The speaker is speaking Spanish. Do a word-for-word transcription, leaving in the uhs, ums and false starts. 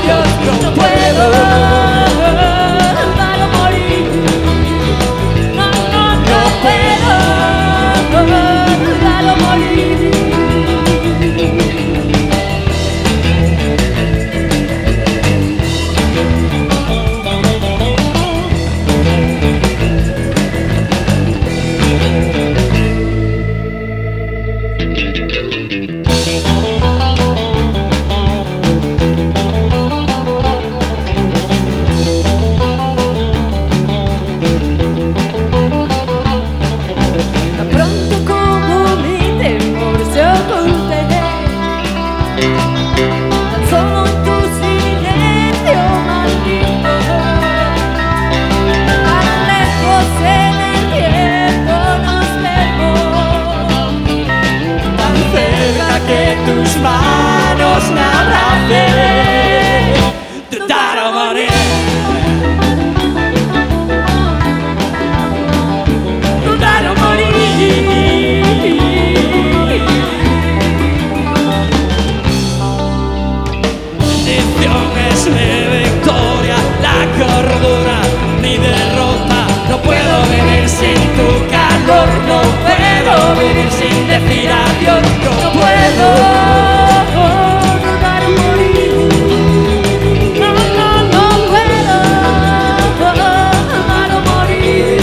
adiós, no puedo dejarlo morir. No, no, no puedo dejarlo morir. Tan pronto como mi temor se oculte, tan solo en tu silencio maldito, tan lejos en el tiempo nos vemos, tan cerca que tus manos me abracen. Tratar a morir, tratar a morir. Bendición es mi victoria, la cordura, mi derrota. No puedo vivir sin tu calor, no puedo vivir sin decir adiós, no puedo tratar a morir. No, no, no puedo tratar a morir.